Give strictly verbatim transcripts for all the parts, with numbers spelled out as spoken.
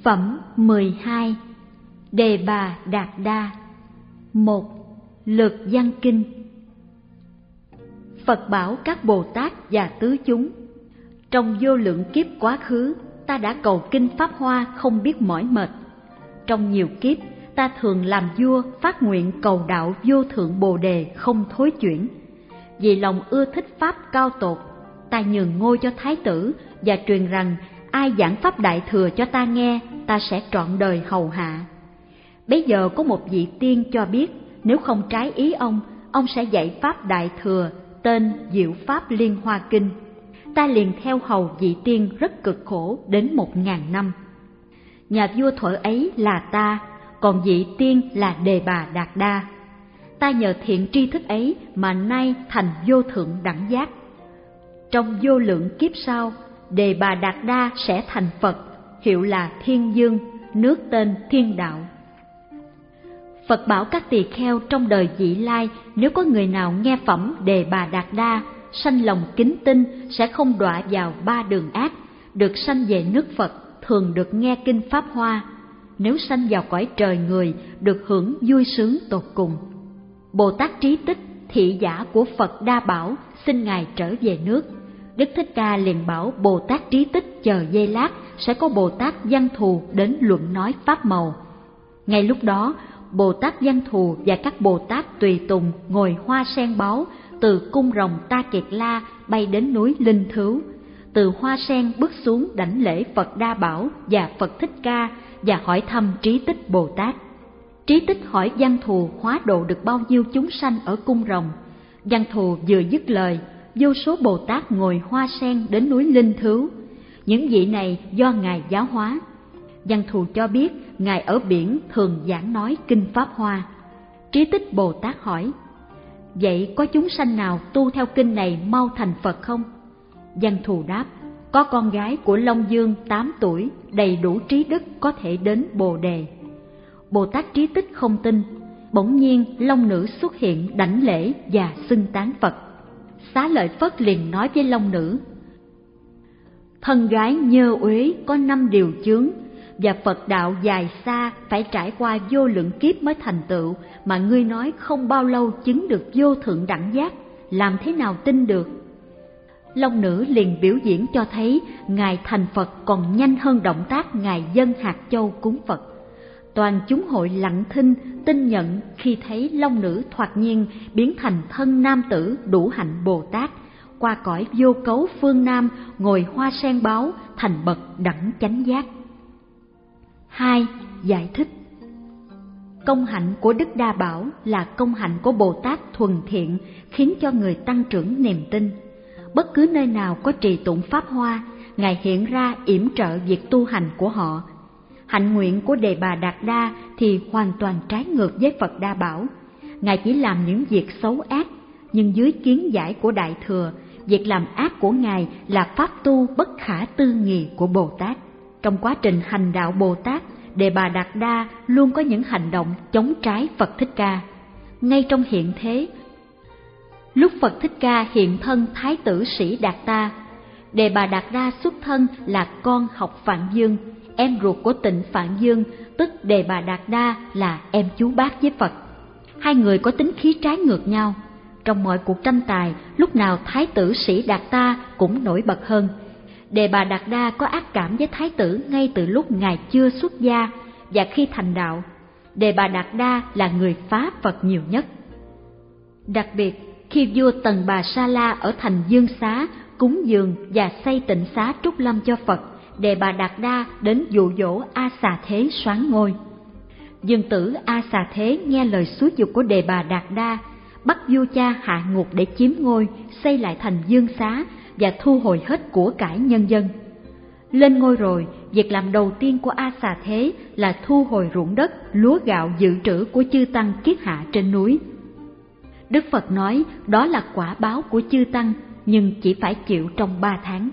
Phẩm mười hai. Đề Bà Đạt Đa. Một. Lược văn kinh. Phật bảo các Bồ Tát và tứ chúng: trong vô lượng kiếp quá khứ, ta đã cầu kinh Pháp Hoa không biết mỏi mệt. Trong nhiều kiếp, ta thường làm vua phát nguyện cầu đạo vô thượng Bồ Đề không thối chuyển. Vì lòng ưa thích Pháp cao tột, ta nhường ngôi cho Thái tử và truyền rằng ai giảng Pháp Đại Thừa cho ta nghe, ta sẽ trọn đời hầu hạ. Bấy giờ có một vị tiên cho biết, nếu không trái ý ông, ông sẽ dạy Pháp Đại Thừa, tên Diệu Pháp Liên Hoa Kinh. Ta liền theo hầu vị tiên rất cực khổ đến một ngàn năm. Nhà vua thuở ấy là ta, còn vị tiên là Đề Bà Đạt Đa. Ta nhờ thiện tri thức ấy mà nay thành vô thượng đẳng giác. Trong vô lượng kiếp sau, Đề Bà Đạt Đa sẽ thành Phật, hiệu là Thiên Dương, nước tên Thiên Đạo. Phật bảo các tỳ kheo trong đời vị lai, nếu có người nào nghe phẩm Đề Bà Đạt Đa, sanh lòng kính tin, sẽ không đọa vào ba đường ác, được sanh về nước Phật, thường được nghe kinh Pháp Hoa. Nếu sanh vào cõi trời người, được hưởng vui sướng tột cùng. Bồ Tát Trí Tích, thị giả của Phật Đa Bảo, xin Ngài trở về nước. Đức Thích Ca liền bảo Bồ Tát Trí Tích chờ giây lát, sẽ có Bồ Tát Văn Thù đến luận nói pháp màu. Ngay lúc đó, Bồ Tát Văn Thù và các Bồ Tát tùy tùng ngồi hoa sen báu, từ cung rồng Ta Kiệt La bay đến núi Linh Thứu. Từ hoa sen bước xuống đảnh lễ Phật Đa Bảo và Phật Thích Ca và hỏi thăm Trí Tích Bồ Tát. Trí Tích hỏi Văn Thù hóa độ được bao nhiêu chúng sanh ở cung rồng. Văn Thù vừa dứt lời, vô số Bồ Tát ngồi hoa sen đến núi Linh Thứu. Những vị này do Ngài giáo hóa. Văn Thù cho biết Ngài ở biển thường giảng nói kinh Pháp Hoa. Trí Tích Bồ Tát hỏi: vậy có chúng sanh nào tu theo kinh này mau thành Phật không? Văn Thù đáp: có con gái của Long Dương tám tuổi, đầy đủ trí đức, có thể đến Bồ Đề. Bồ Tát Trí Tích không tin. Bỗng nhiên Long Nữ xuất hiện đảnh lễ và xưng tán Phật. Xá Lợi Phất liền nói với Long Nữ: thân gái nhơ uế có năm điều chướng, và Phật đạo dài xa, phải trải qua vô lượng kiếp mới thành tựu, mà ngươi nói không bao lâu chứng được vô thượng đẳng giác, làm thế nào tin được? Long Nữ liền biểu diễn cho thấy Ngài thành Phật còn nhanh hơn động tác Ngài dâng hạt châu cúng Phật. Toàn chúng hội lặng thinh, tin nhận khi thấy Long Nữ thoạt nhiên biến thành thân nam tử đủ hạnh Bồ Tát, qua cõi vô cấu phương Nam, ngồi hoa sen báu, thành bậc đẳng chánh giác. Hai. Giải thích. Công hạnh của Đức Đa Bảo là công hạnh của Bồ Tát thuần thiện, khiến cho người tăng trưởng niềm tin. Bất cứ nơi nào có trì tụng Pháp Hoa, Ngài hiện ra yểm trợ việc tu hành của họ. Hạnh nguyện của Đề Bà Đạt Đa thì hoàn toàn trái ngược với Phật Đa Bảo. Ngài chỉ làm những việc xấu ác, nhưng dưới kiến giải của Đại Thừa, việc làm ác của Ngài là pháp tu bất khả tư nghị của Bồ Tát. Trong quá trình hành đạo Bồ Tát, Đề Bà Đạt Đa luôn có những hành động chống trái Phật Thích Ca. Ngay trong hiện thế, lúc Phật Thích Ca hiện thân Thái tử Sĩ Đạt Ta, Đề Bà Đạt Đa xuất thân là con học Phạn Dương, em ruột của Tịnh Phạn Dương, tức Đề Bà Đạt Đa là em chú bác với Phật. Hai người có tính khí trái ngược nhau. Trong mọi cuộc tranh tài, lúc nào Thái tử Sĩ Đạt Ta cũng nổi bật hơn. Đề Bà Đạt Đa có ác cảm với Thái tử ngay từ lúc Ngài chưa xuất gia, và khi thành đạo, Đề Bà Đạt Đa là người phá Phật nhiều nhất. Đặc biệt, khi vua Tần Bà Sa La ở thành Dương Xá cúng dường và xây tịnh xá trúc lâm cho Phật, Đề Bà Đạt Đa đến dụ dỗ A Xà Thế soán ngôi. Dương tử A Xà Thế nghe lời xúi giục của Đề Bà Đạt Đa, bắt vua cha hạ ngục để chiếm ngôi, xây lại thành Dương Xá và thu hồi hết của cải nhân dân. Lên ngôi rồi, việc làm đầu tiên của A Xà Thế là thu hồi ruộng đất, lúa gạo dự trữ của chư tăng kiết hạ trên núi. Đức Phật nói đó là quả báo của chư tăng, nhưng chỉ phải chịu trong ba tháng.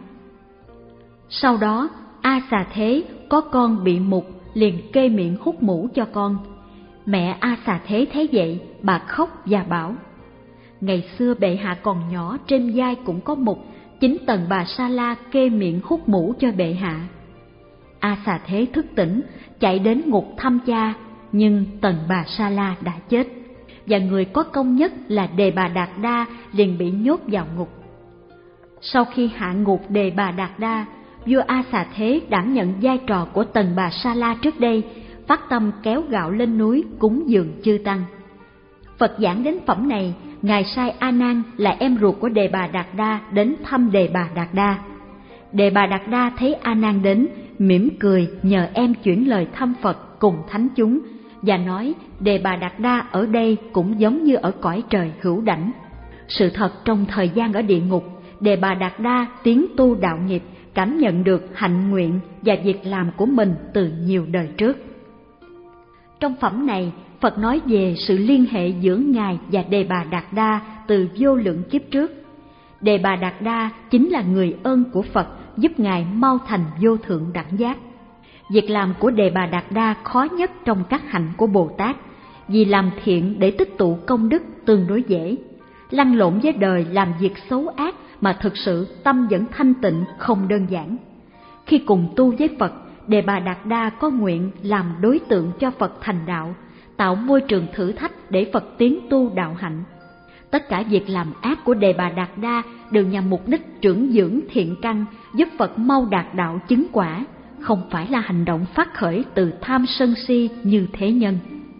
Sau đó, A Xà Thế có con bị mục, liền kê miệng hút mũ cho con. Mẹ A Xà Thế thấy vậy, bà khóc và bảo: ngày xưa bệ hạ còn nhỏ, trên vai cũng có mục, chính Tần Bà Sa La kê miệng hút mũ cho bệ hạ. A Xà Thế thức tỉnh, chạy đến ngục thăm cha, nhưng Tần Bà Sa La đã chết, và người có công nhất là Đề Bà Đạt Đa liền bị nhốt vào ngục. Sau khi hạ ngục Đề Bà Đạt Đa, vua A Xà Thế đảm nhận vai trò của Tần Bà Sa La trước đây, phát tâm kéo gạo lên núi cúng dường chư tăng. Phật giảng đến phẩm này, Ngài sai A Nan là em ruột của Đề Bà Đạt Đa đến thăm Đề Bà Đạt Đa. Đề Bà Đạt Đa thấy A Nan đến, mỉm cười nhờ em chuyển lời thăm Phật cùng thánh chúng, và nói Đề Bà Đạt Đa ở đây cũng giống như ở cõi trời hữu đảnh. Sự thật trong thời gian ở địa ngục, Đề Bà Đạt Đa tiến tu đạo nghiệp, cảm nhận được hạnh nguyện và việc làm của mình từ nhiều đời trước. Trong phẩm này, Phật nói về sự liên hệ giữa Ngài và Đề Bà Đạt Đa từ vô lượng kiếp trước. Đề Bà Đạt Đa chính là người ơn của Phật, giúp Ngài mau thành vô thượng đẳng giác. Việc làm của Đề Bà Đạt Đa khó nhất trong các hạnh của Bồ Tát, vì làm thiện để tích tụ công đức tương đối dễ. Lăn lộn với đời làm việc xấu ác mà thực sự tâm vẫn thanh tịnh không đơn giản. Khi cùng tu với Phật, Đề Bà Đạt Đa có nguyện làm đối tượng cho Phật thành đạo, tạo môi trường thử thách để Phật tiến tu đạo hạnh. Tất cả việc làm ác của Đề Bà Đạt Đa đều nhằm mục đích trưởng dưỡng thiện căn, giúp Phật mau đạt đạo chứng quả, không phải là hành động phát khởi từ tham sân si như thế nhân.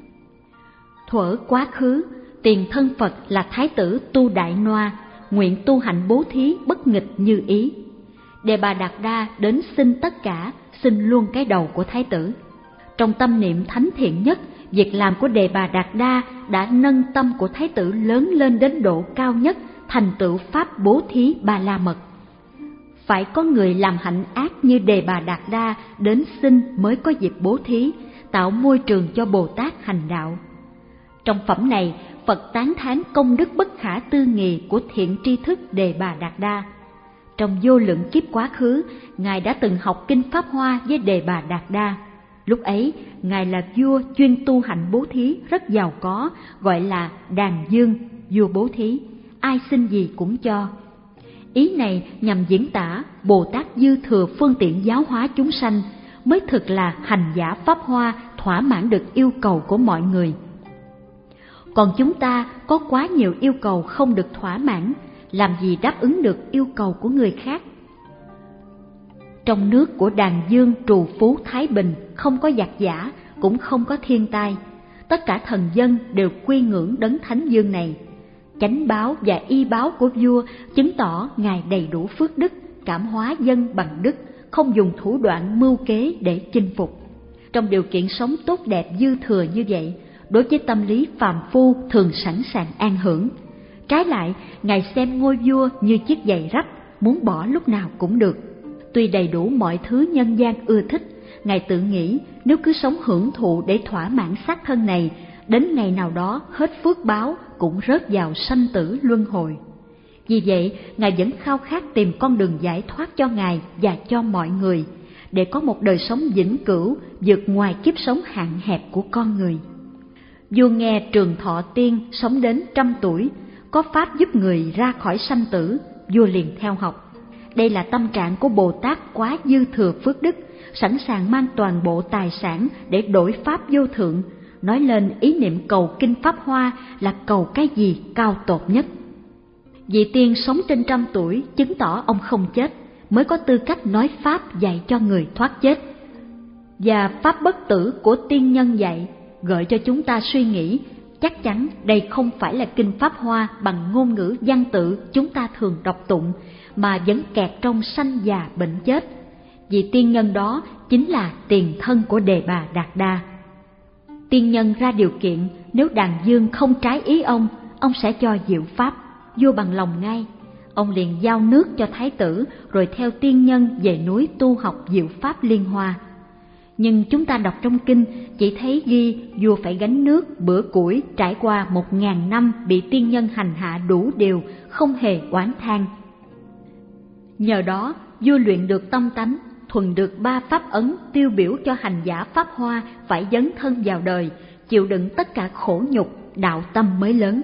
Thuở quá khứ, tiền thân Phật là Thái tử Tu Đại Noa, nguyện tu hạnh bố thí bất nghịch như ý. Đề Bà Đạt Đa đến xin tất cả, xin luôn cái đầu của Thái tử. Trong tâm niệm thánh thiện nhất, việc làm của Đề Bà Đạt Đa đã nâng tâm của Thái tử lớn lên đến độ cao nhất, thành tựu pháp bố thí Ba La Mật. Phải có người làm hạnh ác như Đề Bà Đạt Đa đến xin mới có dịp bố thí, tạo môi trường cho Bồ Tát hành đạo. Trong phẩm này, Phật tán thán công đức bất khả tư nghị của thiện tri thức Đề Bà Đạt Đa. Trong vô lượng kiếp quá khứ, Ngài đã từng học kinh Pháp Hoa với Đề Bà Đạt Đa. Lúc ấy, Ngài là vua chuyên tu hạnh bố thí rất giàu có, gọi là Đàn Dương, vua bố thí, ai xin gì cũng cho. Ý này nhằm diễn tả Bồ Tát dư thừa phương tiện giáo hóa chúng sanh, mới thực là hành giả Pháp Hoa thỏa mãn được yêu cầu của mọi người. Còn chúng ta có quá nhiều yêu cầu không được thỏa mãn, làm gì đáp ứng được yêu cầu của người khác. Trong nước của Đàn Dương trù phú thái bình, không có giặc giả, cũng không có thiên tai. Tất cả thần dân đều quy ngưỡng đấng Thánh Dương này. Chánh báo và y báo của vua chứng tỏ Ngài đầy đủ phước đức, cảm hóa dân bằng đức, không dùng thủ đoạn mưu kế để chinh phục. Trong điều kiện sống tốt đẹp dư thừa như vậy, đối với tâm lý phàm phu thường sẵn sàng an hưởng. Trái lại, Ngài xem ngôi vua như chiếc giày rách, muốn bỏ lúc nào cũng được. Tuy đầy đủ mọi thứ nhân gian ưa thích, Ngài tự nghĩ nếu cứ sống hưởng thụ để thỏa mãn xác thân này, đến ngày nào đó hết phước báo cũng rớt vào sanh tử luân hồi. Vì vậy, Ngài vẫn khao khát tìm con đường giải thoát cho Ngài và cho mọi người, để có một đời sống vĩnh cửu vượt ngoài kiếp sống hạn hẹp của con người. Vua nghe Trường Thọ Tiên sống đến trăm tuổi, có pháp giúp người ra khỏi sanh tử, vua liền theo học. Đây là tâm trạng của Bồ Tát quá dư thừa phước đức, sẵn sàng mang toàn bộ tài sản để đổi pháp vô thượng, nói lên ý niệm cầu kinh Pháp Hoa là cầu cái gì cao tột nhất. Vị tiên sống trên trăm tuổi chứng tỏ ông không chết, mới có tư cách nói pháp dạy cho người thoát chết. Và pháp bất tử của tiên nhân dạy gợi cho chúng ta suy nghĩ, chắc chắn đây không phải là kinh Pháp Hoa bằng ngôn ngữ văn tự chúng ta thường đọc tụng, mà vẫn kẹt trong sanh già bệnh chết. Vị tiên nhân đó chính là tiền thân của Đề Bà Đạt Đa. Tiên nhân ra điều kiện, nếu Đàn Dương không trái ý ông, ông sẽ cho diệu pháp. Vua bằng lòng ngay, ông liền giao nước cho thái tử, rồi theo tiên nhân về núi tu học diệu pháp liên hoa. Nhưng chúng ta đọc trong kinh chỉ thấy ghi vua phải gánh nước bữa củi, trải qua một ngàn năm bị tiên nhân hành hạ đủ điều, không hề oán than. Nhờ đó, vua luyện được tâm tánh, thuần được ba pháp ấn tiêu biểu cho hành giả Pháp Hoa phải dấn thân vào đời, chịu đựng tất cả khổ nhục, đạo tâm mới lớn.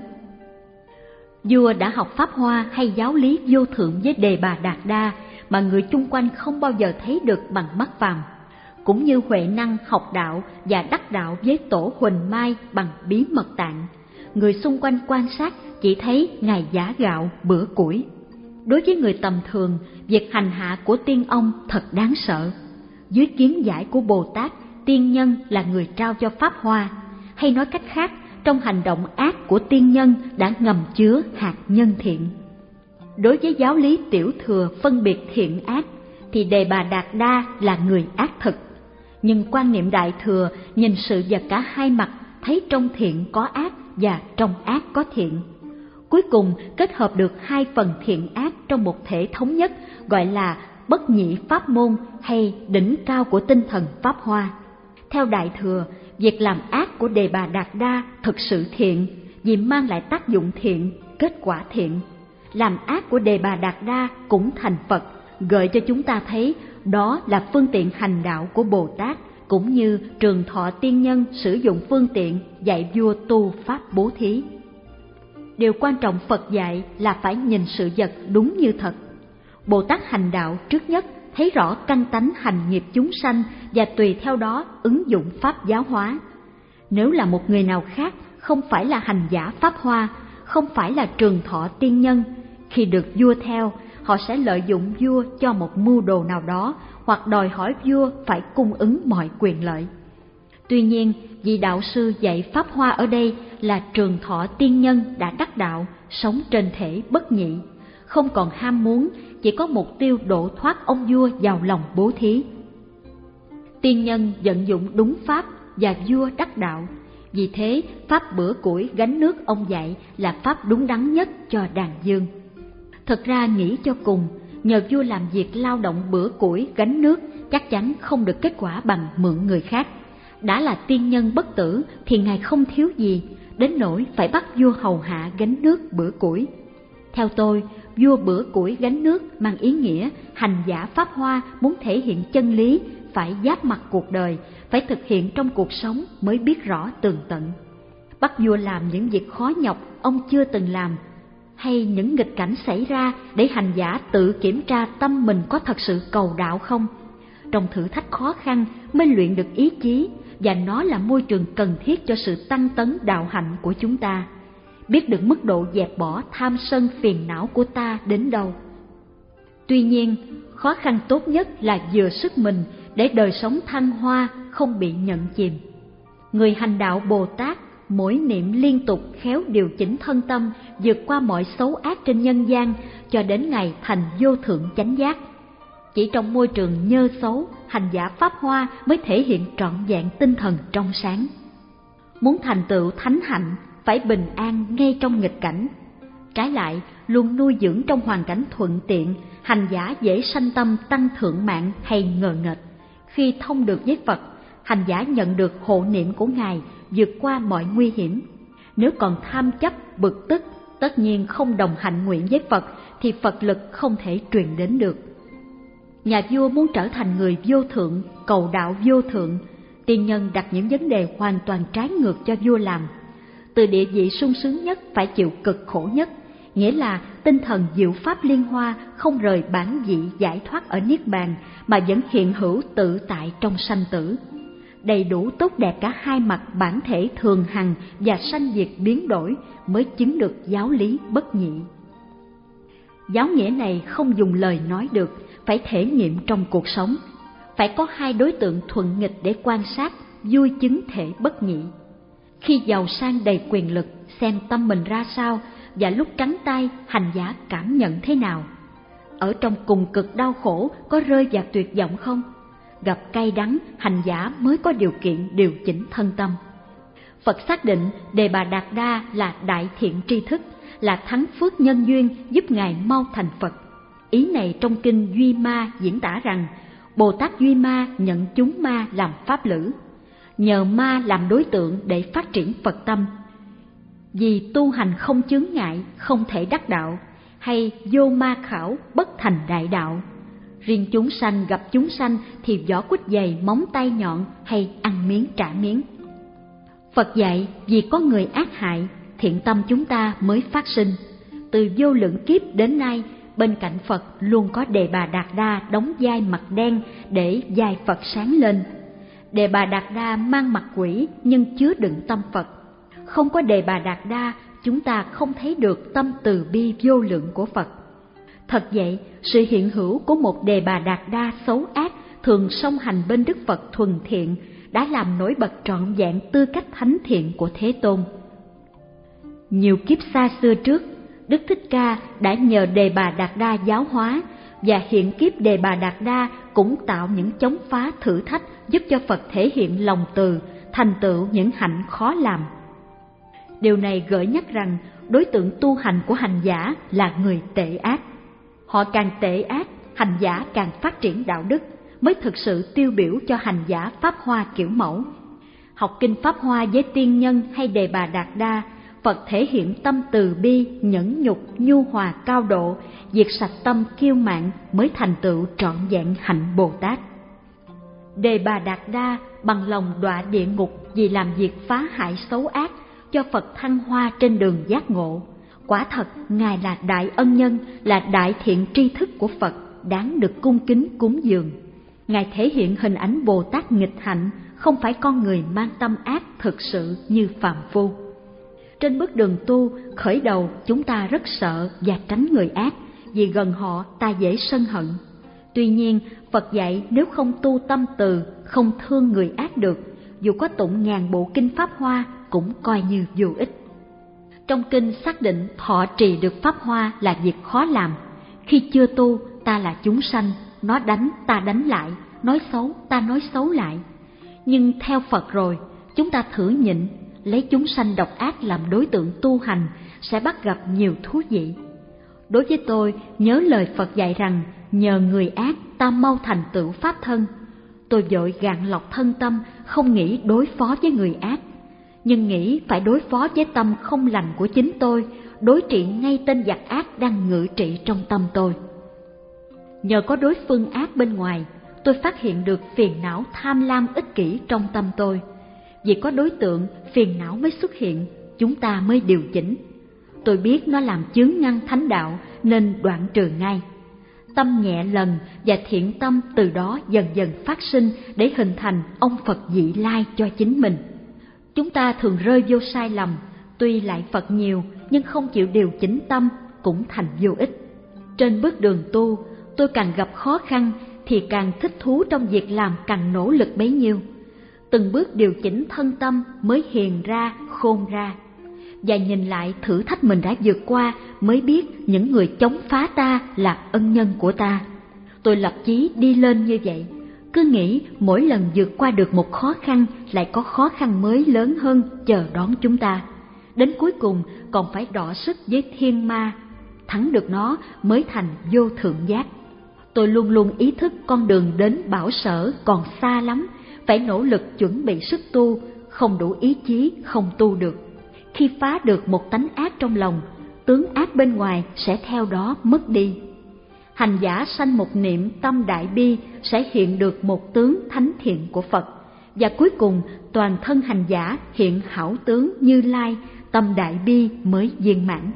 Vua đã học Pháp Hoa hay giáo lý vô thượng với Đề Bà Đạt Đa mà người chung quanh không bao giờ thấy được bằng mắt phàm. cũng như huệ năng học đạo và đắc đạo với tổ Huỳnh Mai bằng bí mật tạng. Người xung quanh quan sát chỉ thấy Ngài giã gạo bữa củi. Đối với người tầm thường, việc hành hạ của tiên ông thật đáng sợ. Dưới kiến giải của Bồ Tát, tiên nhân là người trao cho pháp hoa, hay nói cách khác, trong hành động ác của tiên nhân đã ngầm chứa hạt nhân thiện. Đối với giáo lý tiểu thừa phân biệt thiện ác, thì Đề Bà Đạt Đa là người ác thực. Nhưng quan niệm đại thừa nhìn sự vật cả hai mặt, thấy trong thiện có ác và trong ác có thiện. Cuối cùng kết hợp được hai phần thiện ác trong một thể thống nhất, gọi là bất nhị pháp môn hay đỉnh cao của tinh thần pháp hoa. Theo đại thừa, việc làm ác của Đề Bà Đạt Đa thực sự thiện vì mang lại tác dụng thiện, kết quả thiện. Làm ác của Đề Bà Đạt Đa cũng thành Phật, gợi cho chúng ta thấy đó là phương tiện hành đạo của Bồ Tát, cũng như Trường Thọ tiên nhân sử dụng phương tiện dạy vua tu pháp bố thí. Điều quan trọng Phật dạy là phải nhìn sự vật đúng như thật. Bồ Tát hành đạo trước nhất thấy rõ căn tánh hành nghiệp chúng sanh và tùy theo đó ứng dụng pháp giáo hóa. Nếu là một người nào khác, không phải là hành giả pháp hoa, không phải là Trường Thọ tiên nhân, khi được vua theo, họ sẽ lợi dụng vua cho một mưu đồ nào đó, hoặc đòi hỏi vua phải cung ứng mọi quyền lợi. Tuy nhiên, vị đạo sư dạy pháp hoa ở đây là Trường Thọ tiên nhân đã đắc đạo, sống trên thể bất nhị, không còn ham muốn, chỉ có mục tiêu độ thoát ông vua vào lòng bố thí. Tiên nhân vận dụng đúng pháp và vua đắc đạo, vì thế pháp bữa củi gánh nước ông dạy là pháp đúng đắn nhất cho đàn dương. Thật ra nghĩ cho cùng, nhờ vua làm việc lao động bữa củi gánh nước chắc chắn không được kết quả bằng mượn người khác. Đã là tiên nhân bất tử thì Ngài không thiếu gì, đến nỗi phải bắt vua hầu hạ gánh nước bữa củi. Theo tôi, vua bữa củi gánh nước mang ý nghĩa hành giả pháp hoa muốn thể hiện chân lý, phải giáp mặt cuộc đời, phải thực hiện trong cuộc sống mới biết rõ tường tận. Bắt vua làm những việc khó nhọc ông chưa từng làm, hay những nghịch cảnh xảy ra để hành giả tự kiểm tra tâm mình có thật sự cầu đạo không. Trong thử thách khó khăn mới luyện được ý chí, và nó là môi trường cần thiết cho sự tăng tấn đạo hạnh của chúng ta. Biết được mức độ dẹp bỏ tham sân phiền não của ta đến đâu. Tuy nhiên, khó khăn tốt nhất là dựa sức mình để đời sống thăng hoa không bị nhận chìm. Người hành đạo Bồ Tát mỗi niệm liên tục khéo điều chỉnh thân tâm, vượt qua mọi xấu ác trên nhân gian cho đến ngày thành vô thượng chánh giác. Chỉ trong môi trường nhơ xấu, hành giả pháp hoa mới thể hiện trọn vẹn tinh thần trong sáng. Muốn thành tựu thánh hạnh phải bình an ngay trong nghịch cảnh. Trái lại, luôn nuôi dưỡng trong hoàn cảnh thuận tiện, hành giả dễ sanh tâm tăng thượng mạng hay ngờ nghệch. Khi thông được với Phật, hành giả nhận được hộ niệm của Ngài, vượt qua mọi nguy hiểm. Nếu còn tham chấp, bực tức, tất nhiên không đồng hạnh nguyện với Phật thì Phật lực không thể truyền đến được. Nhà vua muốn trở thành người vô thượng, cầu đạo vô thượng, tiên nhân đặt những vấn đề hoàn toàn trái ngược cho vua làm. Từ địa vị sung sướng nhất phải chịu cực khổ nhất, nghĩa là tinh thần diệu pháp liên hoa không rời bản vị giải thoát ở Niết Bàn mà vẫn hiện hữu tự tại trong sanh tử. Đầy đủ tốt đẹp cả hai mặt bản thể thường hằng và sanh diệt biến đổi mới chứng được giáo lý bất nhị. Giáo nghĩa này không dùng lời nói được, phải thể nghiệm trong cuộc sống. Phải có hai đối tượng thuận nghịch để quan sát, vui chứng thể bất nhị. Khi giàu sang đầy quyền lực, xem tâm mình ra sao, và lúc trắng tay, hành giả cảm nhận thế nào. Ở trong cùng cực đau khổ, có rơi vào tuyệt vọng không? Gặp cay đắng, hành giả mới có điều kiện điều chỉnh thân tâm. Phật xác định Đề Bà Đạt Đa là đại thiện tri thức, là thắng phước nhân duyên giúp Ngài mau thành Phật. Ý này trong kinh Duy Ma diễn tả rằng Bồ Tát Duy Ma nhận chúng ma làm pháp lữ, nhờ ma làm đối tượng để phát triển Phật tâm. Vì tu hành không chướng ngại, không thể đắc đạo, hay vô ma khảo bất thành đại đạo. Riêng chúng sanh gặp chúng sanh thì vỏ quýt dày móng tay nhọn hay ăn miếng trả miếng. Phật dạy vì có người ác hại, thiện tâm chúng ta mới phát sinh. Từ vô lượng kiếp đến nay, bên cạnh Phật luôn có Đề Bà Đạt Đa đóng vai mặt đen để vai Phật sáng lên. Đề Bà Đạt Đa mang mặt quỷ nhưng chứa đựng tâm Phật. Không có Đề Bà Đạt Đa, chúng ta không thấy được tâm từ bi vô lượng của Phật. Thật vậy, sự hiện hữu của một Đề Bà Đạt Đa xấu ác thường song hành bên Đức Phật thuần thiện đã làm nổi bật trọn vẹn tư cách thánh thiện của Thế Tôn. Nhiều kiếp xa xưa trước, Đức Thích Ca đã nhờ Đề Bà Đạt Đa giáo hóa, và hiện kiếp Đề Bà Đạt Đa cũng tạo những chống phá thử thách giúp cho Phật thể hiện lòng từ, thành tựu những hạnh khó làm. Điều này gợi nhắc rằng đối tượng tu hành của hành giả là người tệ ác. Họ càng tệ ác, hành giả càng phát triển đạo đức, mới thực sự tiêu biểu cho hành giả Pháp Hoa kiểu mẫu. Học kinh Pháp Hoa với tiên nhân hay Đề Bà Đạt Đa, Phật thể hiện tâm từ bi, nhẫn nhục, nhu hòa cao độ, diệt sạch tâm kiêu mạn mới thành tựu trọn vẹn hạnh Bồ Tát. Đề Bà Đạt Đa bằng lòng đọa địa ngục vì làm việc phá hại xấu ác, cho Phật thăng hoa trên đường giác ngộ. Quả thật, Ngài là đại ân nhân, là đại thiện tri thức của Phật, đáng được cung kính cúng dường. Ngài thể hiện hình ảnh Bồ Tát nghịch hạnh, không phải con người mang tâm ác thực sự như phàm phu. Trên bước đường tu, khởi đầu chúng ta rất sợ và tránh người ác, vì gần họ ta dễ sân hận. Tuy nhiên, Phật dạy nếu không tu tâm từ, không thương người ác được, dù có tụng ngàn bộ kinh Pháp Hoa cũng coi như vô ích. Trong kinh xác định thọ trì được Pháp Hoa là việc khó làm. Khi chưa tu, ta là chúng sanh, nó đánh ta đánh lại, nói xấu ta nói xấu lại. Nhưng theo Phật rồi, chúng ta thử nhịn, lấy chúng sanh độc ác làm đối tượng tu hành sẽ bắt gặp nhiều thú vị. Đối với tôi, nhớ lời Phật dạy rằng nhờ người ác ta mau thành tựu pháp thân. Tôi vội gạn lọc thân tâm, không nghĩ đối phó với người ác, nhưng nghĩ phải đối phó với tâm không lành của chính tôi, đối trị ngay tên giặc ác đang ngự trị trong tâm tôi. Nhờ có đối phương ác bên ngoài, tôi phát hiện được phiền não tham lam ích kỷ trong tâm tôi. Vì có đối tượng, phiền não mới xuất hiện, chúng ta mới điều chỉnh. Tôi biết nó làm chướng ngăn thánh đạo nên đoạn trừ ngay. Tâm nhẹ lần và thiện tâm từ đó dần dần phát sinh để hình thành ông Phật vị lai cho chính mình. Chúng ta thường rơi vô sai lầm, tuy lại Phật nhiều nhưng không chịu điều chỉnh tâm cũng thành vô ích. Trên bước đường tu, tôi càng gặp khó khăn thì càng thích thú trong việc làm càng nỗ lực bấy nhiêu. Từng bước điều chỉnh thân tâm mới hiền ra, khôn ra. Và nhìn lại thử thách mình đã vượt qua mới biết những người chống phá ta là ân nhân của ta. Tôi lập chí đi lên như vậy, cứ nghĩ mỗi lần vượt qua được một khó khăn lại có khó khăn mới lớn hơn chờ đón chúng ta. Đến cuối cùng còn phải đọ sức với thiên ma, thắng được nó mới thành vô thượng giác. Tôi luôn luôn ý thức con đường đến bảo sở còn xa lắm, phải nỗ lực chuẩn bị sức tu, không đủ ý chí không tu được. Khi phá được một tánh ác trong lòng, tướng ác bên ngoài sẽ theo đó mất đi. Hành giả sanh một niệm tâm đại bi sẽ hiện được một tướng thánh thiện của Phật, và cuối cùng toàn thân hành giả hiện hảo tướng Như Lai, tâm đại bi mới viên mãn.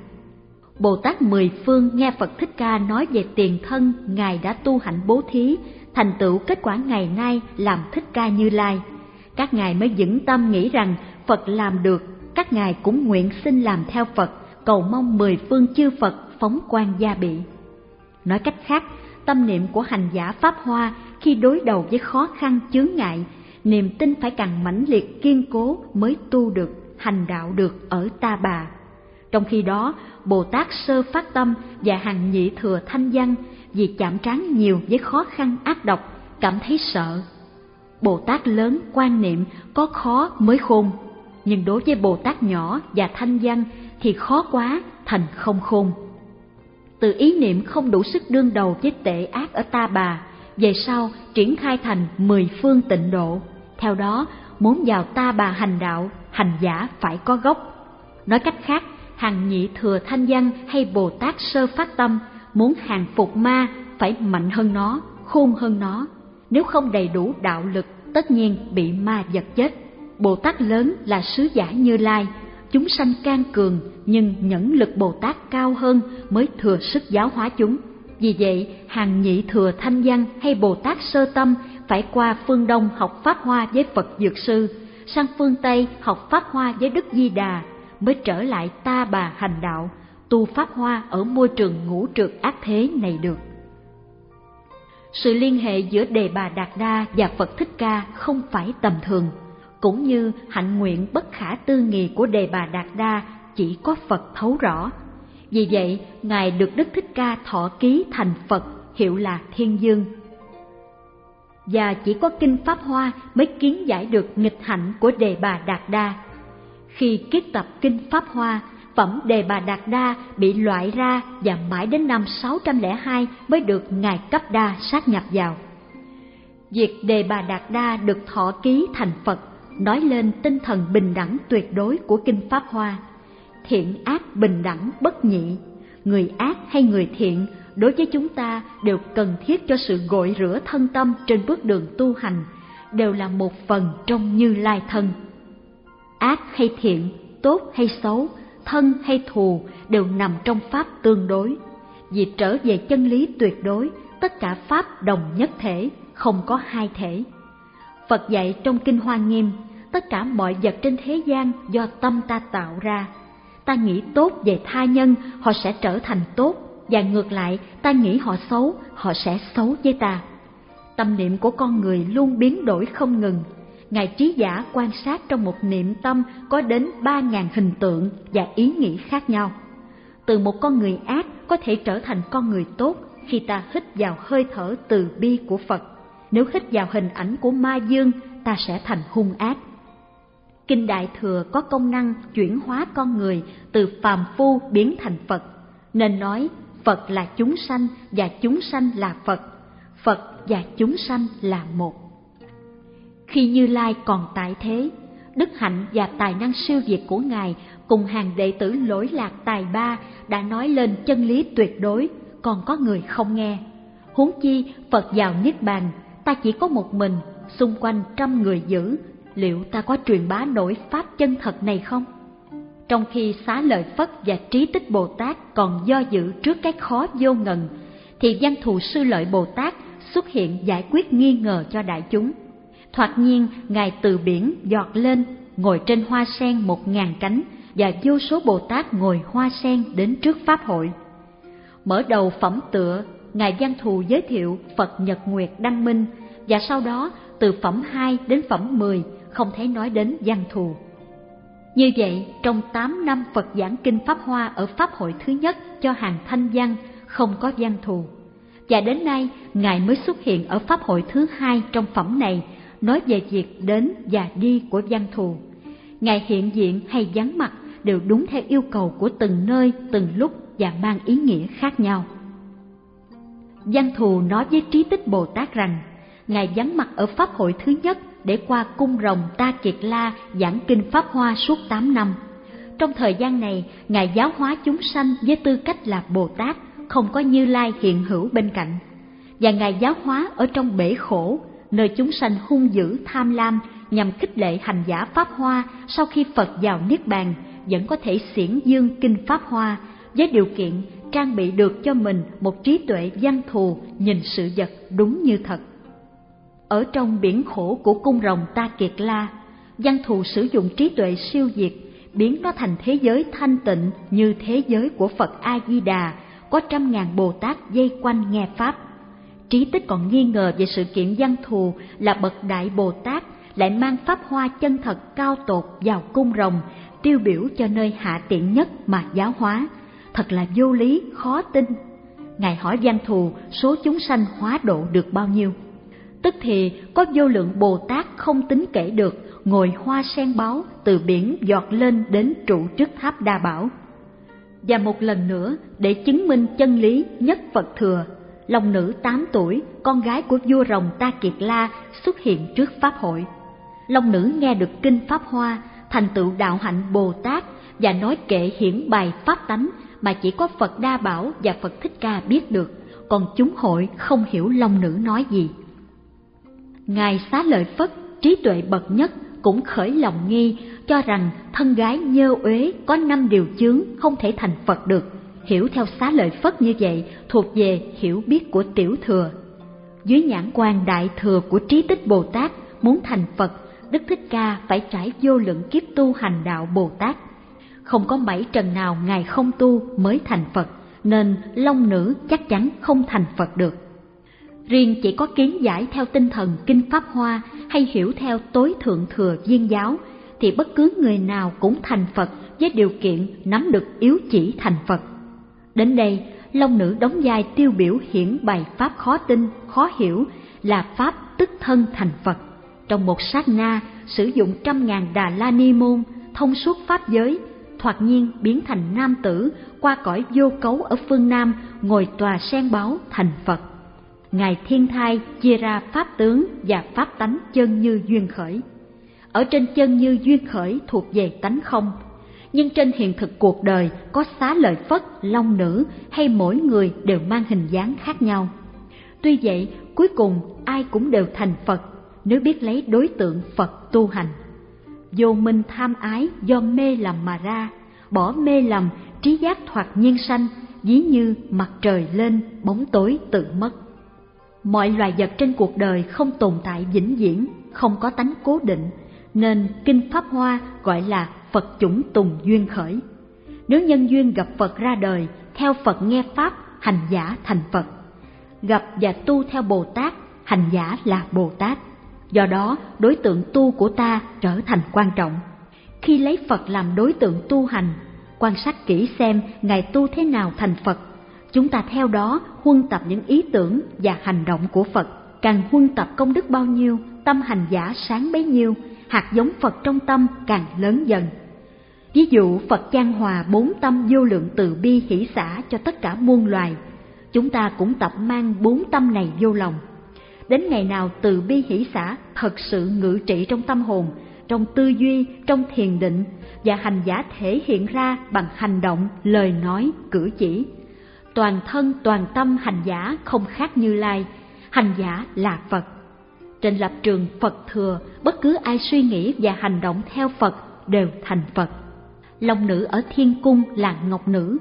Bồ Tát mười phương nghe Phật Thích Ca nói về tiền thân Ngài đã tu hạnh bố thí, thành tựu kết quả ngày nay làm Thích Ca Như Lai. Các ngài mới vững tâm nghĩ rằng Phật làm được, các ngài cũng nguyện xin làm theo Phật, cầu mong mười phương chư Phật phóng quang gia bị. Nói cách khác, tâm niệm của hành giả Pháp Hoa khi đối đầu với khó khăn chướng ngại, niềm tin phải càng mãnh liệt kiên cố mới tu được, hành đạo được ở Ta Bà. Trong khi đó, Bồ Tát Sơ Phát Tâm và hàng nhị thừa Thanh Văn vì chạm trán nhiều với khó khăn ác độc, cảm thấy sợ. Bồ Tát lớn quan niệm có khó mới khôn, nhưng đối với Bồ Tát nhỏ và Thanh Văn thì khó quá thành không khôn. Từ ý niệm không đủ sức đương đầu với tệ ác ở Ta Bà, về sau triển khai thành mười phương tịnh độ. Theo đó, muốn vào Ta Bà hành đạo, hành giả phải có gốc. Nói cách khác, hàng nhị thừa Thanh Văn hay Bồ Tát Sơ Phát Tâm muốn hàng phục ma phải mạnh hơn nó, khôn hơn nó. Nếu không đầy đủ đạo lực, tất nhiên bị ma giật chết. Bồ Tát lớn là sứ giả Như Lai, chúng sanh can cường nhưng nhẫn lực Bồ Tát cao hơn mới thừa sức giáo hóa chúng. Vì vậy, hàng nhị thừa Thanh Văn hay Bồ Tát Sơ Tâm phải qua phương Đông học Pháp Hoa với Phật Dược Sư, sang phương Tây học Pháp Hoa với Đức Di Đà, mới trở lại Ta Bà hành đạo, tu Pháp Hoa ở môi trường ngũ trược ác thế này được. Sự liên hệ giữa Đề Bà Đạt Đa và Phật Thích Ca không phải tầm thường, cũng như hạnh nguyện bất khả tư nghị của Đề Bà Đạt Đa chỉ có Phật thấu rõ. Vì vậy, Ngài được Đức Thích Ca thọ ký thành Phật, hiệu là Thiên Dương. Và chỉ có Kinh Pháp Hoa mới kiến giải được nghịch hạnh của Đề Bà Đạt Đa. Khi kiết tập Kinh Pháp Hoa, phẩm Đề Bà Đạt Đa bị loại ra và mãi đến năm sáu trăm lẻ hai mới được Ngài Cấp Đa sát nhập vào. Việc Đề Bà Đạt Đa được thọ ký thành Phật nói lên tinh thần bình đẳng tuyệt đối của Kinh Pháp Hoa. Thiện ác bình đẳng bất nhị, người ác hay người thiện đối với chúng ta đều cần thiết cho sự gội rửa thân tâm trên bước đường tu hành, đều là một phần trong Như Lai thân. Ác hay thiện, tốt hay xấu, thân hay thù đều nằm trong pháp tương đối. Vì trở về chân lý tuyệt đối, tất cả pháp đồng nhất thể, không có hai thể. Phật dạy trong Kinh Hoa Nghiêm, tất cả mọi vật trên thế gian do tâm ta tạo ra. Ta nghĩ tốt về tha nhân, họ sẽ trở thành tốt, và ngược lại, ta nghĩ họ xấu, họ sẽ xấu với ta. Tâm niệm của con người luôn biến đổi không ngừng. Ngài Trí Giả quan sát trong một niệm tâm có đến ba ngàn hình tượng và ý nghĩ khác nhau. Từ một con người ác có thể trở thành con người tốt khi ta hít vào hơi thở từ bi của Phật. Nếu hít vào hình ảnh của ma dương, ta sẽ thành hung ác. Kinh Đại Thừa có công năng chuyển hóa con người từ phàm phu biến thành Phật, nên nói Phật là chúng sanh và chúng sanh là Phật, Phật và chúng sanh là một. Khi Như Lai còn tại thế, đức hạnh và tài năng siêu việt của Ngài cùng hàng đệ tử lỗi lạc tài ba đã nói lên chân lý tuyệt đối, còn có người không nghe. Huống chi Phật vào Niết Bàn, ta chỉ có một mình, xung quanh trăm người giữ, liệu ta có truyền bá nổi pháp chân thật này không? Trong khi Xá Lợi Phất và Trí Tích Bồ Tát còn do dự trước cái khó vô ngần, thì Văn Thù Sư Lợi Bồ Tát xuất hiện giải quyết nghi ngờ cho đại chúng. Thoạt nhiên, Ngài từ biển giọt lên, ngồi trên hoa sen một ngàn cánh, và vô số Bồ Tát ngồi hoa sen đến trước Pháp hội. Mở đầu phẩm tựa, Ngài Văn Thù giới thiệu Phật Nhật Nguyệt Đăng Minh, và sau đó từ phẩm hai đến phẩm mười không thấy nói đến Văn Thù. Như vậy, trong tám năm Phật giảng Kinh Pháp Hoa ở Pháp hội thứ nhất cho hàng Thanh Văn không có Văn Thù. Và đến nay, Ngài mới xuất hiện ở Pháp hội thứ hai trong phẩm này, nói về việc đến và đi của Văn Thù. Ngài hiện diện hay vắng mặt đều đúng theo yêu cầu của từng nơi, từng lúc và mang ý nghĩa khác nhau. Văn Thù nói với Trí Tích Bồ Tát rằng, Ngài vắng mặt ở Pháp hội thứ nhất để qua cung rồng Ta Kiệt La giảng Kinh Pháp Hoa suốt tám năm. Trong thời gian này, Ngài giáo hóa chúng sanh với tư cách là Bồ Tát, không có Như Lai hiện hữu bên cạnh. Và Ngài giáo hóa ở trong bể khổ, nơi chúng sanh hung dữ tham lam, nhằm khích lệ hành giả Pháp Hoa sau khi Phật vào Niết Bàn vẫn có thể xiển dương Kinh Pháp Hoa, với điều kiện trang bị được cho mình một trí tuệ Văn Thù nhìn sự vật đúng như thật. Ở trong biển khổ của cung rồng Ta Kiệt La, Văn Thù sử dụng trí tuệ siêu việt, biến nó thành thế giới thanh tịnh như thế giới của Phật A-di-đà, có trăm ngàn Bồ Tát dây quanh nghe Pháp. Trí Tích còn nghi ngờ về sự kiện Văn Thù là bậc Đại Bồ Tát, lại mang Pháp Hoa chân thật cao tột vào cung rồng, tiêu biểu cho nơi hạ tiện nhất mà giáo hóa. Thật là vô lý, khó tin. Ngài hỏi Văn Thù số chúng sanh hóa độ được bao nhiêu. Tức thì có vô lượng Bồ Tát không tính kể được, ngồi hoa sen báu từ biển giọt lên đến trụ trước tháp Đa Bảo. Và một lần nữa, để chứng minh chân lý nhất Phật thừa, long nữ tám tuổi, con gái của vua rồng Ta Kiệt La xuất hiện trước Pháp hội. Long nữ nghe được Kinh Pháp Hoa, thành tựu đạo hạnh Bồ Tát và nói kệ hiển bày pháp tánh mà chỉ có Phật Đa Bảo và Phật Thích Ca biết được, còn chúng hội không hiểu long nữ nói gì. Ngài Xá Lợi Phất, trí tuệ bậc nhất, cũng khởi lòng nghi, cho rằng thân gái nhơ uế có năm điều chướng không thể thành Phật được. Hiểu theo Xá Lợi Phất như vậy thuộc về hiểu biết của tiểu thừa. Dưới nhãn quan đại thừa của Trí Tích Bồ Tát, muốn thành Phật, Đức Thích Ca phải trải vô lượng kiếp tu hành đạo Bồ Tát. Không có mảy trần nào Ngài không tu mới thành Phật, nên long nữ chắc chắn không thành Phật được. Riêng chỉ có kiến giải theo tinh thần Kinh Pháp Hoa hay hiểu theo tối thượng thừa Viên giáo, thì bất cứ người nào cũng thành Phật với điều kiện nắm được yếu chỉ thành Phật. Đến đây, long nữ đóng vai tiêu biểu hiển bày pháp khó tin, khó hiểu là pháp tức thân thành Phật. Trong một sát na, sử dụng trăm ngàn Đà La Ni môn, thông suốt pháp giới, thoạt nhiên biến thành nam tử, qua cõi vô cấu ở phương Nam, ngồi tòa sen báo thành Phật. Ngài thiên thai chia ra pháp tướng và pháp tánh chân như duyên khởi. Ở trên chân như duyên khởi thuộc về tánh không, nhưng trên hiện thực cuộc đời có Xá Lợi Phất, long nữ hay mỗi người đều mang hình dáng khác nhau. Tuy vậy, cuối cùng ai cũng đều thành Phật nếu biết lấy đối tượng Phật tu hành. Vô minh tham ái do mê lầm mà ra, bỏ mê lầm trí giác thoạt nhiên sanh, ví như mặt trời lên, bóng tối tự mất. Mọi loài vật trên cuộc đời không tồn tại vĩnh viễn, không có tánh cố định, nên Kinh Pháp Hoa gọi là Phật chủng tùng duyên khởi. Nếu nhân duyên gặp Phật ra đời, theo Phật nghe Pháp, hành giả thành Phật. Gặp và tu theo Bồ Tát, hành giả là Bồ Tát. Do đó, đối tượng tu của ta trở thành quan trọng. Khi lấy Phật làm đối tượng tu hành, quan sát kỹ xem Ngài tu thế nào thành Phật. Chúng ta theo đó huân tập những ý tưởng và hành động của Phật. Càng huân tập công đức bao nhiêu, tâm hành giả sáng bấy nhiêu, hạt giống Phật trong tâm càng lớn dần. Ví dụ Phật chan hòa bốn tâm vô lượng từ bi hỷ xả cho tất cả muôn loài. Chúng ta cũng tập mang bốn tâm này vô lòng. Đến ngày nào từ bi hỷ xả thật sự ngự trị trong tâm hồn, trong tư duy, trong thiền định, và hành giả thể hiện ra bằng hành động, lời nói, cử chỉ. Toàn thân toàn tâm hành giả không khác Như Lai, hành giả là Phật. Trên lập trường Phật thừa, bất cứ ai suy nghĩ và hành động theo Phật đều thành Phật. Long nữ ở thiên cung là ngọc nữ,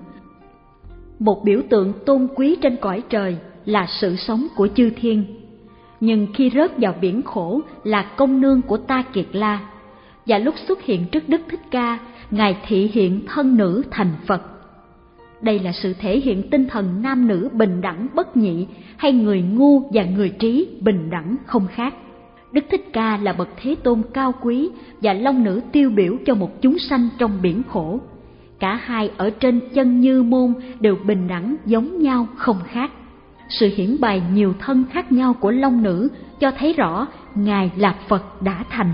một biểu tượng tôn quý trên cõi trời, là sự sống của chư thiên. Nhưng khi rớt vào biển khổ là công nương của Ta Kiệt La, và lúc xuất hiện trước Đức Thích Ca, Ngài thị hiện thân nữ thành Phật. Đây là sự thể hiện tinh thần nam nữ bình đẳng bất nhị, hay người ngu và người trí bình đẳng không khác. Đức Thích Ca là bậc Thế Tôn cao quý, và long nữ tiêu biểu cho một chúng sanh trong biển khổ. Cả hai ở trên chân như môn đều bình đẳng giống nhau không khác. Sự hiển bày nhiều thân khác nhau của long nữ cho thấy rõ Ngài là Phật đã thành.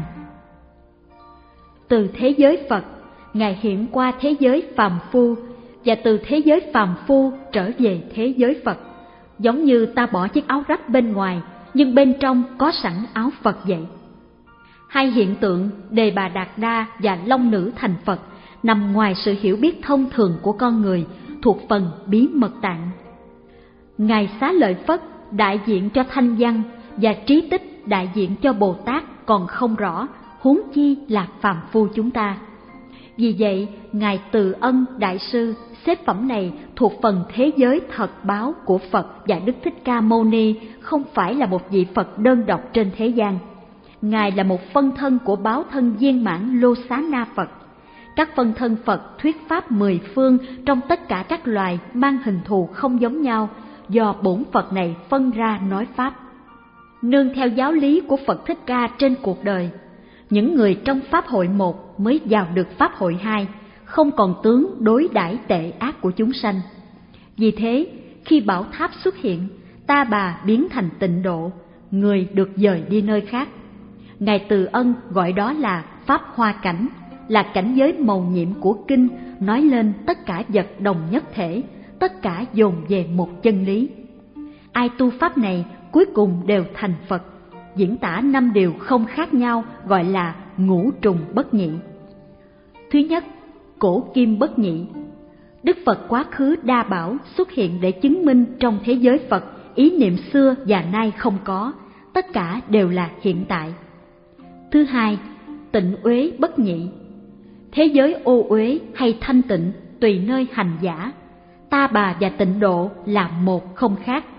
Từ thế giới Phật, Ngài hiện qua thế giới phàm phu, và từ thế giới phàm phu trở về thế giới Phật. Giống như ta bỏ chiếc áo rách bên ngoài, nhưng bên trong có sẵn áo Phật vậy. Hai hiện tượng Đề Bà Đạt Đa và long nữ thành Phật nằm ngoài sự hiểu biết thông thường của con người, thuộc phần bí mật tạng. Ngài Xá Lợi Phất đại diện cho thanh văn, và Trí Tích đại diện cho Bồ Tát còn không rõ, huống chi là phàm phu chúng ta. Vì vậy, Ngài Từ Ân Đại Sư xếp phẩm này thuộc phần thế giới thật báo của Phật và Đức Thích Ca Mâu Ni, không phải là một vị Phật đơn độc trên thế gian. Ngài là một phân thân của báo thân viên mãn Lô Xá Na Phật. Các phân thân Phật thuyết pháp mười phương trong tất cả các loài mang hình thù không giống nhau, do bổn Phật này phân ra nói pháp. Nương theo giáo lý của Phật Thích Ca trên cuộc đời, những người trong Pháp hội một mới vào được Pháp hội hai, không còn tướng đối đãi tệ ác của chúng sanh. Vì thế, khi bảo tháp xuất hiện, Ta Bà biến thành Tịnh Độ, người được dời đi nơi khác. Ngài Từ Ân gọi đó là Pháp Hoa Cảnh, là cảnh giới mầu nhiệm của kinh, nói lên tất cả vật đồng nhất thể, tất cả dồn về một chân lý. Ai tu pháp này cuối cùng đều thành Phật. Diễn tả năm điều không khác nhau, gọi là ngũ trùng bất nhị. Thứ nhất, cổ kim bất nhị. Đức Phật quá khứ đa bảo xuất hiện để chứng minh trong thế giới Phật, ý niệm xưa và nay không có, tất cả đều là hiện tại. Thứ hai, tịnh uế bất nhị. Thế giới ô uế hay thanh tịnh tùy nơi hành giả. Ta Bà và Tịnh Độ là một không khác.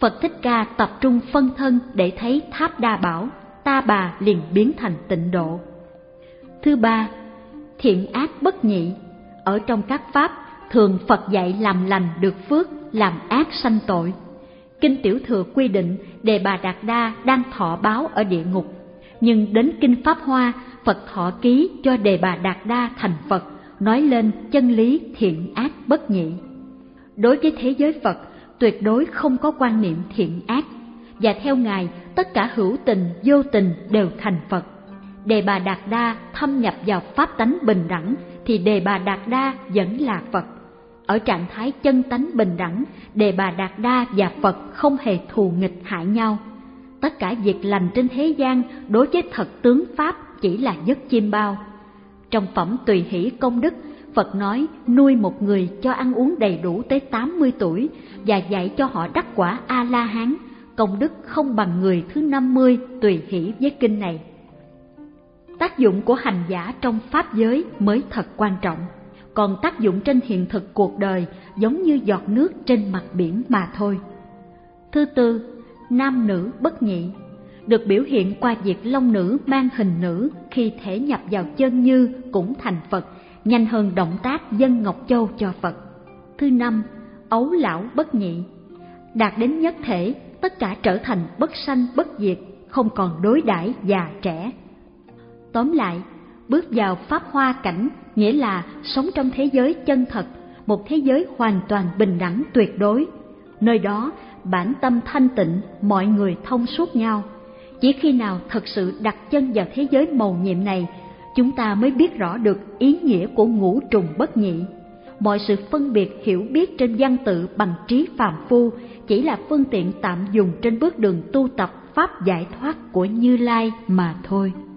Phật Thích Ca tập trung phân thân để thấy tháp Đa Bảo, Ta Bà liền biến thành Tịnh Độ. Thứ ba, thiện ác bất nhị. Ở trong các pháp, thường Phật dạy làm lành được phước, làm ác sanh tội. Kinh Tiểu Thừa quy định Đề Bà Đạt Đa đang thọ báo ở địa ngục, nhưng đến Kinh Pháp Hoa, Phật thọ ký cho Đề Bà Đạt Đa thành Phật, nói lên chân lý thiện ác bất nhị. Đối với thế giới Phật, tuyệt đối không có quan niệm thiện ác, và theo Ngài, tất cả hữu tình, vô tình đều thành Phật. Đề Bà Đạt Đa thâm nhập vào pháp tánh bình đẳng, thì Đề Bà Đạt Đa vẫn là Phật. Ở trạng thái chân tánh bình đẳng, Đề Bà Đạt Đa và Phật không hề thù nghịch hại nhau. Tất cả việc lành trên thế gian đối với thật tướng Pháp chỉ là giấc chiêm bao. Trong phẩm Tùy Hỷ Công Đức, Phật nói nuôi một người cho ăn uống đầy đủ tới tám mươi tuổi và dạy cho họ đắc quả A-la-hán, công đức không bằng người thứ năm mươi tùy hỷ với kinh này. Tác dụng của hành giả trong pháp giới mới thật quan trọng, còn tác dụng trên hiện thực cuộc đời giống như giọt nước trên mặt biển mà thôi. Thứ tư, nam nữ bất nhị, được biểu hiện qua việc long nữ mang hình nữ khi thể nhập vào chân như cũng thành Phật, nhanh hơn động tác dâng ngọc châu cho Phật. Thứ năm, ấu lão bất nhị, đạt đến nhất thể, tất cả trở thành bất sanh bất diệt, không còn đối đãi già trẻ. Tóm lại, bước vào pháp hoa cảnh nghĩa là sống trong thế giới chân thật, một thế giới hoàn toàn bình đẳng tuyệt đối. Nơi đó, bản tâm thanh tịnh, mọi người thông suốt nhau. Chỉ khi nào thật sự đặt chân vào thế giới mầu nhiệm này, chúng ta mới biết rõ được ý nghĩa của ngũ trùng bất nhị. Mọi sự phân biệt hiểu biết trên văn tự bằng trí phàm phu chỉ là phương tiện tạm dùng trên bước đường tu tập pháp giải thoát của Như Lai mà thôi.